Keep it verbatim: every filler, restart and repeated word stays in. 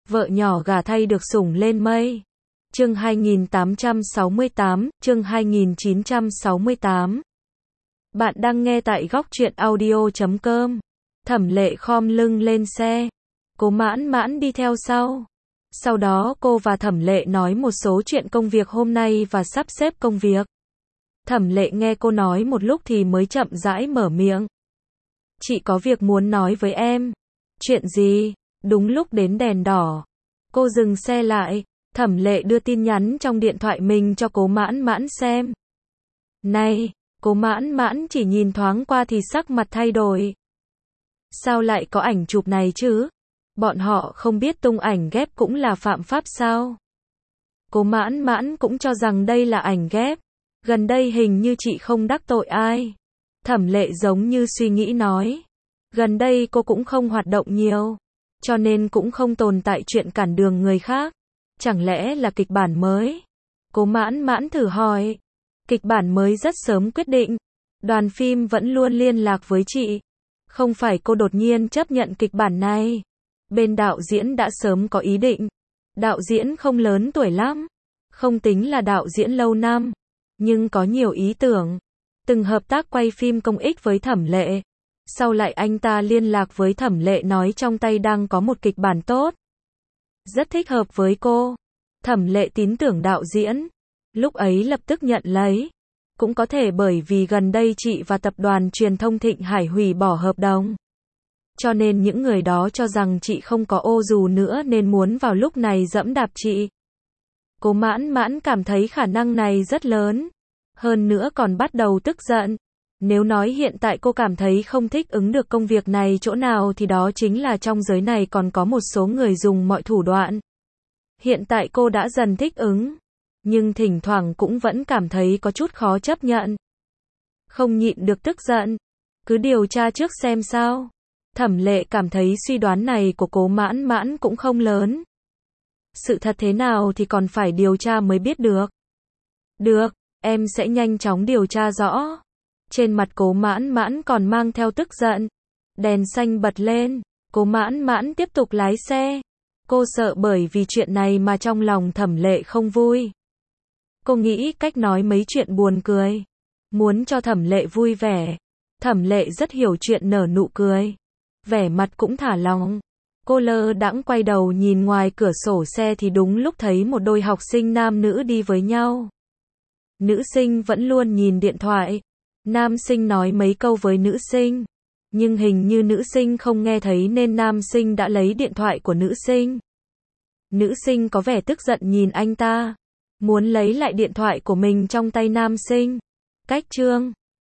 Vợ nhỏ gả thay được sủng lên mây. Chương hai nghìn tám trăm sáu mươi tám, chương hai nghìn chín trăm sáu mươi tám. Bạn đang nghe tại góc truyện audio chấm com. Thẩm Lệ khom lưng lên xe. Cố Mãn Mãn đi theo sau. Sau đó cô và Thẩm Lệ nói một số chuyện công việc hôm nay và sắp xếp công việc. Thẩm Lệ nghe cô nói một lúc thì mới chậm rãi mở miệng. Chị có việc muốn nói với em. Chuyện gì? Đúng lúc đến đèn đỏ. Cô dừng xe lại. Thẩm Lệ đưa tin nhắn trong điện thoại mình cho Cố Mãn Mãn xem. Này, Cố Mãn Mãn chỉ nhìn thoáng qua thì sắc mặt thay đổi. Sao lại có ảnh chụp này chứ? Bọn họ không biết tung ảnh ghép cũng là phạm pháp sao? Cố Mãn Mãn cũng cho rằng đây là ảnh ghép. Gần đây hình như chị không đắc tội ai. Thẩm Lệ giống như suy nghĩ nói. Gần đây cô cũng không hoạt động nhiều, cho nên cũng không tồn tại chuyện cản đường người khác. Chẳng lẽ là kịch bản mới? Cố Mãn Mãn thử hỏi. Kịch bản mới rất sớm quyết định. Đoàn phim vẫn luôn liên lạc với chị. Không phải cô đột nhiên chấp nhận kịch bản này. Bên đạo diễn đã sớm có ý định. Đạo diễn không lớn tuổi lắm. Không tính là đạo diễn lâu năm. Nhưng có nhiều ý tưởng. Từng hợp tác quay phim công ích với Thẩm Lệ. Sau lại anh ta liên lạc với Thẩm Lệ nói trong tay đang có một kịch bản tốt. Rất thích hợp với cô. Thẩm Lệ tin tưởng đạo diễn. Lúc ấy lập tức nhận lấy. Cũng có thể bởi vì gần đây chị và tập đoàn truyền thông Thịnh Hải hủy bỏ hợp đồng. Cho nên những người đó cho rằng chị không có ô dù nữa nên muốn vào lúc này giẫm đạp chị. Cố Mãn Mãn cảm thấy khả năng này rất lớn. Hơn nữa còn bắt đầu tức giận. Nếu nói hiện tại cô cảm thấy không thích ứng được công việc này chỗ nào thì đó chính là trong giới này còn có một số người dùng mọi thủ đoạn. Hiện tại cô đã dần thích ứng. Nhưng thỉnh thoảng cũng vẫn cảm thấy có chút khó chấp nhận. Không nhịn được tức giận. Cứ điều tra trước xem sao. Thẩm Lệ cảm thấy suy đoán này của Cố Mãn Mãn cũng không lớn. Sự thật thế nào thì còn phải điều tra mới biết được. Được, em sẽ nhanh chóng điều tra rõ. Trên mặt Cố Mãn Mãn còn mang theo tức giận. Đèn xanh bật lên. Cố Mãn Mãn tiếp tục lái xe. Cô sợ bởi vì chuyện này mà trong lòng Thẩm Lệ không vui. Cô nghĩ cách nói mấy chuyện buồn cười. Muốn cho Thẩm Lệ vui vẻ. Thẩm Lệ rất hiểu chuyện nở nụ cười. Vẻ mặt cũng thả lỏng. Cô lơ đãng quay đầu nhìn ngoài cửa sổ xe thì đúng lúc thấy một đôi học sinh nam nữ đi với nhau. Nữ sinh vẫn luôn nhìn điện thoại. Nam sinh nói mấy câu với nữ sinh. Nhưng hình như nữ sinh không nghe thấy nên nam sinh đã lấy điện thoại của nữ sinh. Nữ sinh có vẻ tức giận nhìn anh ta. Muốn lấy lại điện thoại của mình trong tay nam sinh. Cách chương